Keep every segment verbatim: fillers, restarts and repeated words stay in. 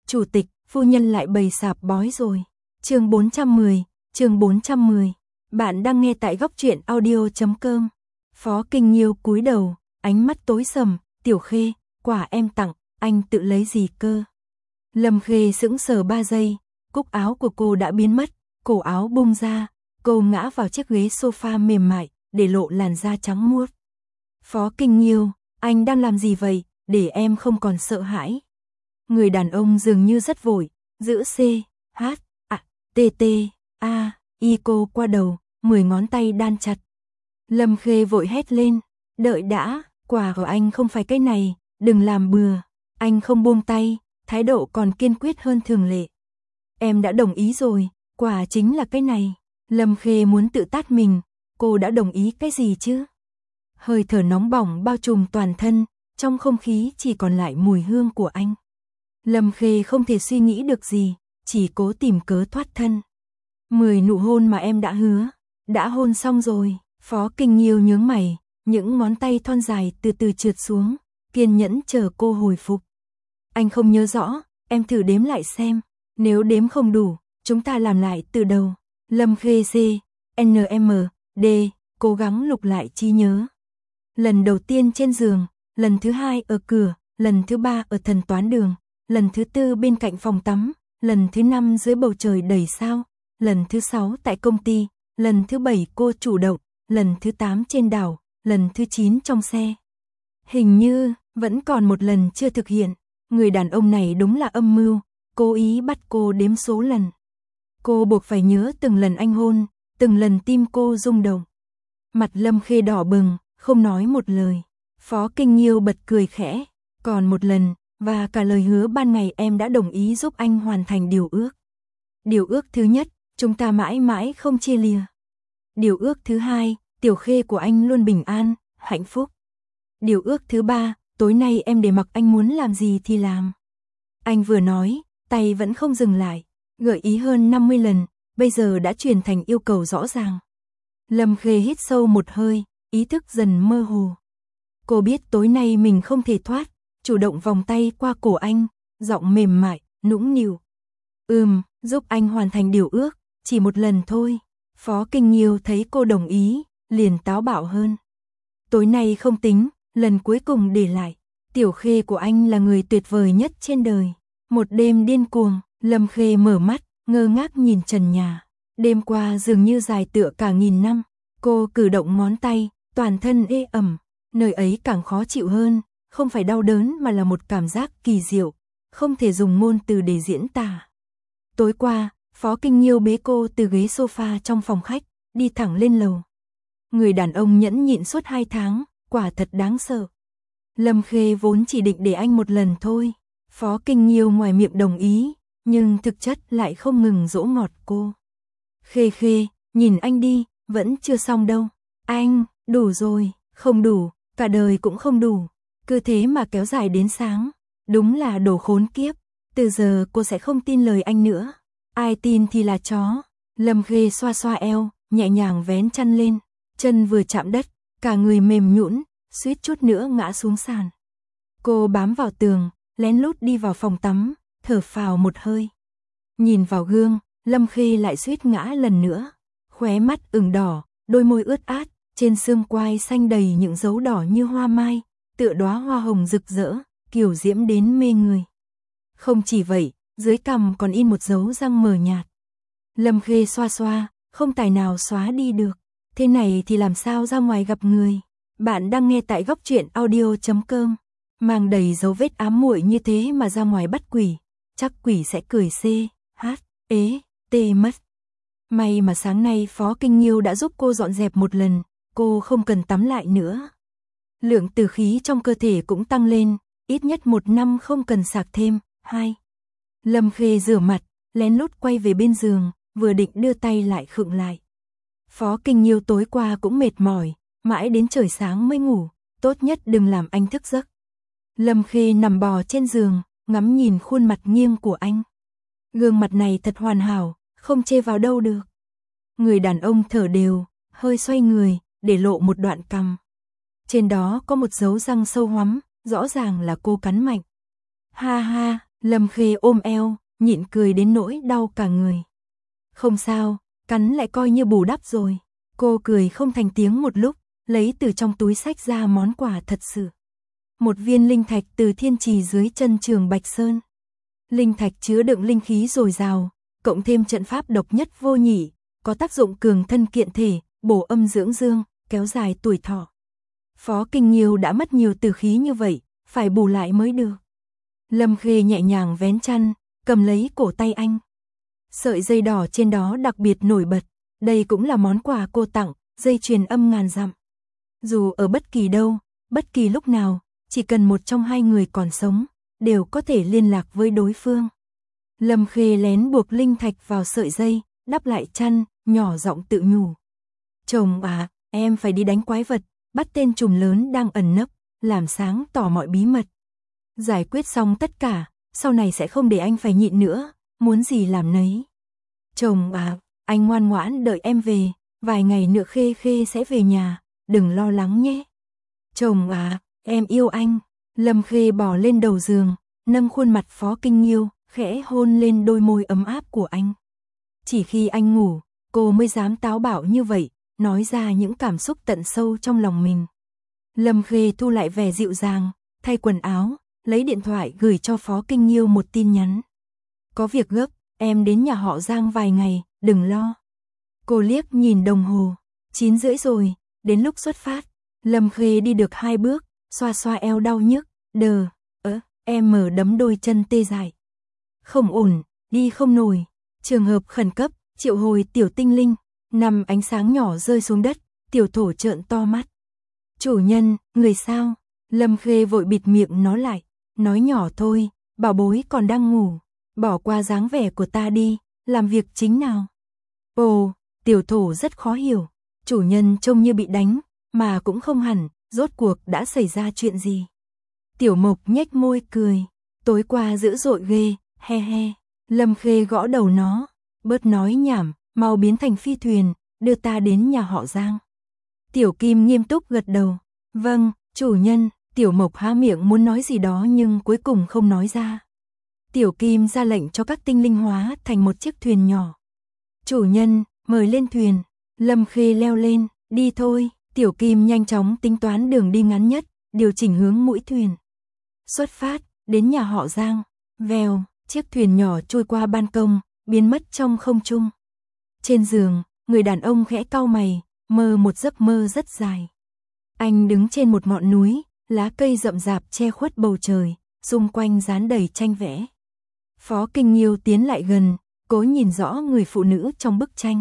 Chủ tịch, phu nhân lại bày sạp bói rồi. Chương bốn trăm mười, chương bốn trăm mười. Bạn đang nghe tại góc truyện audio chấm com. Phó Kinh Nhiêu cúi đầu, ánh mắt tối sầm, "Tiểu Khê, quà em tặng, anh tự lấy gì cơ?" Lâm Khê sững sờ ba giây, cúc áo của cô đã biến mất, cổ áo bung ra, cô ngã vào chiếc ghế sofa mềm mại, để lộ làn da trắng muốt. "Phó Kinh Nhiêu, anh đang làm gì vậy, để em không còn sợ hãi." Người đàn ông dường như rất vội, giữ C, H, A, T, T, A, I cô qua đầu, mười ngón tay đan chặt. Lâm Khê vội hét lên, "Đợi đã, quà của anh không phải cái này, đừng làm bừa." Anh không buông tay, thái độ còn kiên quyết hơn thường lệ. "Em đã đồng ý rồi, quà chính là cái này." Lâm Khê muốn tự tát mình, cô đã đồng ý cái gì chứ? Hơi thở nóng bỏng bao trùm toàn thân, trong không khí chỉ còn lại mùi hương của anh. Lâm Khê không thể suy nghĩ được gì, chỉ cố tìm cớ thoát thân. Mười nụ hôn mà em đã hứa, đã hôn xong rồi." Phó Kinh Nhiêu nhướng mày, những ngón tay thon dài từ từ trượt xuống, kiên nhẫn chờ cô hồi phục. "Anh không nhớ rõ, em thử đếm lại xem, nếu đếm không đủ, chúng ta làm lại từ đầu." Lâm Khê C, N M, D, cố gắng lục lại trí nhớ. Lần đầu tiên trên giường, lần thứ hai ở cửa, lần thứ ba ở thần toán đường, lần thứ tư bên cạnh phòng tắm, lần thứ năm dưới bầu trời đầy sao, lần thứ sáu tại công ty, lần thứ bảy cô chủ động, lần thứ tám trên đảo, lần thứ chín trong xe. Hình như, vẫn còn một lần chưa thực hiện. Người đàn ông này đúng là âm mưu, cố ý bắt cô đếm số lần. Cô buộc phải nhớ từng lần anh hôn, từng lần tim cô rung động. Mặt Lâm Khê đỏ bừng, không nói một lời. Phó Kinh Nhiêu bật cười khẽ, "Còn một lần, và cả lời hứa ban ngày em đã đồng ý giúp anh hoàn thành điều ước. Điều ước thứ nhất, chúng ta mãi mãi không chia lìa. Điều ước thứ hai, Tiểu Khê của anh luôn bình an, hạnh phúc. Điều ước thứ ba, tối nay em để mặc anh muốn làm gì thì làm." Anh vừa nói, tay vẫn không dừng lại, gợi ý hơn năm mươi lần, bây giờ đã chuyển thành yêu cầu rõ ràng. Lâm Khê hít sâu một hơi, ý thức dần mơ hồ. Cô biết tối nay mình không thể thoát, chủ động vòng tay qua cổ anh, giọng mềm mại, nũng nịu. "Ừm, giúp anh hoàn thành điều ước, chỉ một lần thôi." Phó Kinh Nhiêu thấy cô đồng ý, liền táo bạo hơn. "Tối nay không tính, lần cuối cùng để lại. Tiểu Khê của anh là người tuyệt vời nhất trên đời." Một đêm điên cuồng, Lâm Khê mở mắt, ngơ ngác nhìn trần nhà. Đêm qua dường như dài tựa cả nghìn năm. Cô cử động ngón tay, toàn thân ê ẩm. Nơi ấy càng khó chịu hơn, không phải đau đớn mà là một cảm giác kỳ diệu, không thể dùng ngôn từ để diễn tả. Tối qua, Phó Kinh Nhiêu bế cô từ ghế sofa trong phòng khách, đi thẳng lên lầu. Người đàn ông nhẫn nhịn suốt hai tháng, quả thật đáng sợ. Lâm Khê vốn chỉ định để anh một lần thôi. Phó Kinh Nhiêu ngoài miệng đồng ý, nhưng thực chất lại không ngừng dỗ ngọt cô. "Khê Khê, nhìn anh đi, vẫn chưa xong đâu. Anh, đủ rồi." "Không đủ, cả đời cũng không đủ. Cứ thế mà kéo dài đến sáng. Đúng là đồ khốn kiếp. Từ giờ cô sẽ không tin lời anh nữa. Ai tin thì là chó." Lâm Khê xoa xoa eo, nhẹ nhàng vén chăn lên. Chân vừa chạm đất, cả người mềm nhũn, suýt chút nữa ngã xuống sàn. Cô bám vào tường, lén lút đi vào phòng tắm, thở phào một hơi. Nhìn vào gương, Lâm Khê lại suýt ngã lần nữa. Khóe mắt ửng đỏ, đôi môi ướt át, trên xương quai xanh đầy những dấu đỏ như hoa mai, tựa đóa hoa hồng rực rỡ, kiều diễm đến mê người. Không chỉ vậy, dưới cằm còn in một dấu răng mờ nhạt. Lâm Khê xoa xoa, không tài nào xóa đi được. Thế này thì làm sao ra ngoài gặp người? Bạn đang nghe tại góc truyện audio chấm com. Mang đầy dấu vết ám muội như thế mà ra ngoài bắt quỷ, chắc quỷ sẽ cười C, H, ế, T mất. May mà sáng nay Phó Kinh Nhiêu đã giúp cô dọn dẹp một lần, cô không cần tắm lại nữa. Lượng tử khí trong cơ thể cũng tăng lên, ít nhất một năm không cần sạc thêm. Hai. Lâm Khê rửa mặt, lén lút quay về bên giường, vừa định đưa tay lại khựng lại. Phó Kinh Nhiêu tối qua cũng mệt mỏi, mãi đến trời sáng mới ngủ, tốt nhất đừng làm anh thức giấc. Lâm Khê nằm bò trên giường, ngắm nhìn khuôn mặt nghiêng của anh. Gương mặt này thật hoàn hảo, không chê vào đâu được. Người đàn ông thở đều, hơi xoay người, để lộ một đoạn cằm. Trên đó có một dấu răng sâu hoắm, rõ ràng là cô cắn mạnh. Ha ha, Lâm Khê ôm eo, nhịn cười đến nỗi đau cả người. Không sao, cắn lại coi như bù đắp rồi. Cô cười không thành tiếng một lúc, lấy từ trong túi xách ra món quà thật sự. Một viên linh thạch từ thiên trì dưới chân Trường Bạch Sơn. Linh thạch chứa đựng linh khí dồi dào, cộng thêm trận pháp độc nhất vô nhị, có tác dụng cường thân kiện thể, bổ âm dưỡng dương, kéo dài tuổi thọ. Phó Kinh Nghiêu đã mất nhiều tử khí như vậy, phải bù lại mới được. Lâm Khê nhẹ nhàng vén chăn, cầm lấy cổ tay anh. Sợi dây đỏ trên đó đặc biệt nổi bật, đây cũng là món quà cô tặng, dây chuyền âm ngàn dặm. Dù ở bất kỳ đâu, bất kỳ lúc nào, chỉ cần một trong hai người còn sống, đều có thể liên lạc với đối phương. Lâm Khê lén buộc linh thạch vào sợi dây, đắp lại chăn, nhỏ giọng tự nhủ. Chồng à, em phải đi đánh quái vật, bắt tên trùm lớn đang ẩn nấp, làm sáng tỏ mọi bí mật. Giải quyết xong tất cả, sau này sẽ không để anh phải nhịn nữa, muốn gì làm nấy. Chồng à, anh ngoan ngoãn đợi em về, vài ngày nữa Khê Khê sẽ về nhà, đừng lo lắng nhé. Chồng à, em yêu anh. Lâm Khê bò lên đầu giường, nâng khuôn mặt Phó Kinh Nghiêu, khẽ hôn lên đôi môi ấm áp của anh. Chỉ khi anh ngủ, cô mới dám táo bạo như vậy, nói ra những cảm xúc tận sâu trong lòng mình. Lâm Khê thu lại vẻ dịu dàng, thay quần áo, lấy điện thoại gửi cho Phó Kinh Nghiêu một tin nhắn. Có việc gấp, em đến nhà họ Giang vài ngày, đừng lo. Cô liếc nhìn đồng hồ, chín rưỡi rồi, đến lúc xuất phát. Lâm Khê đi được hai bước, xoa xoa eo đau nhức, đờ, ớ, em mở đấm đôi chân tê dại. Không ổn, đi không nổi, trường hợp khẩn cấp, triệu hồi tiểu tinh linh, nằm ánh sáng nhỏ rơi xuống đất, tiểu thổ trợn to mắt. Chủ nhân, người sao? Lâm Khê vội bịt miệng nó lại, nói nhỏ thôi, bảo bối còn đang ngủ, bỏ qua dáng vẻ của ta đi, làm việc chính nào. Ồ, tiểu thổ rất khó hiểu, chủ nhân trông như bị đánh, mà cũng không hẳn, rốt cuộc đã xảy ra chuyện gì. Tiểu Mộc nhếch môi cười, tối qua dữ dội ghê, he he. Lâm Khê gõ đầu nó, bớt nói nhảm, mau biến thành phi thuyền, đưa ta đến nhà họ Giang. Tiểu Kim nghiêm túc gật đầu, vâng, chủ nhân. Tiểu Mộc há miệng muốn nói gì đó nhưng cuối cùng không nói ra. Tiểu Kim ra lệnh cho các tinh linh hóa thành một chiếc thuyền nhỏ. Chủ nhân, mời lên thuyền. Lâm Khê leo lên, đi thôi. Tiểu Kim nhanh chóng tính toán đường đi ngắn nhất, điều chỉnh hướng mũi thuyền. Xuất phát, đến nhà họ Giang. Vèo, chiếc thuyền nhỏ trôi qua ban công, biến mất trong không trung. Trên giường, người đàn ông khẽ cau mày, mơ một giấc mơ rất dài. Anh đứng trên một ngọn núi, lá cây rậm rạp che khuất bầu trời, xung quanh dán đầy tranh vẽ. Phó Kinh Nghiêu tiến lại gần, cố nhìn rõ người phụ nữ trong bức tranh.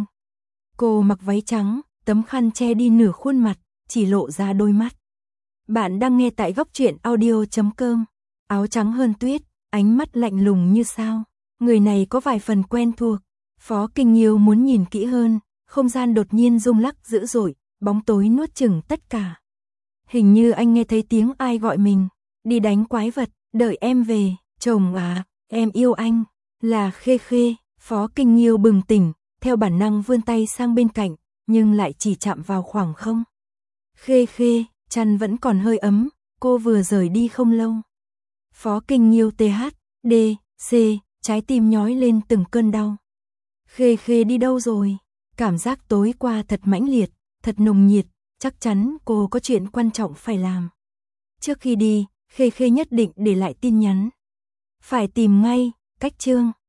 Cô mặc váy trắng, tấm khăn che đi nửa khuôn mặt, chỉ lộ ra đôi mắt. Bạn đang nghe tại góc truyện audio chấm com. Áo trắng hơn tuyết, ánh mắt lạnh lùng như sao. Người này có vài phần quen thuộc. Phó Kinh Nghiêu muốn nhìn kỹ hơn, không gian đột nhiên rung lắc dữ dội, bóng tối nuốt chửng tất cả. Hình như anh nghe thấy tiếng ai gọi mình, đi đánh quái vật, đợi em về, chồng à, em yêu anh, là Khê Khê. Phó Kinh Nghiêu bừng tỉnh, theo bản năng vươn tay sang bên cạnh, nhưng lại chỉ chạm vào khoảng không. Khê Khê, chăn vẫn còn hơi ấm, cô vừa rời đi không lâu. Phó Kinh Nghiêu tê hát, đê, xê, trái tim nhói lên từng cơn đau. Khê Khê đi đâu rồi? Cảm giác tối qua thật mãnh liệt, thật nồng nhiệt, chắc chắn cô có chuyện quan trọng phải làm. Trước khi đi, Khê Khê nhất định để lại tin nhắn. Phải tìm ngay, cách chương.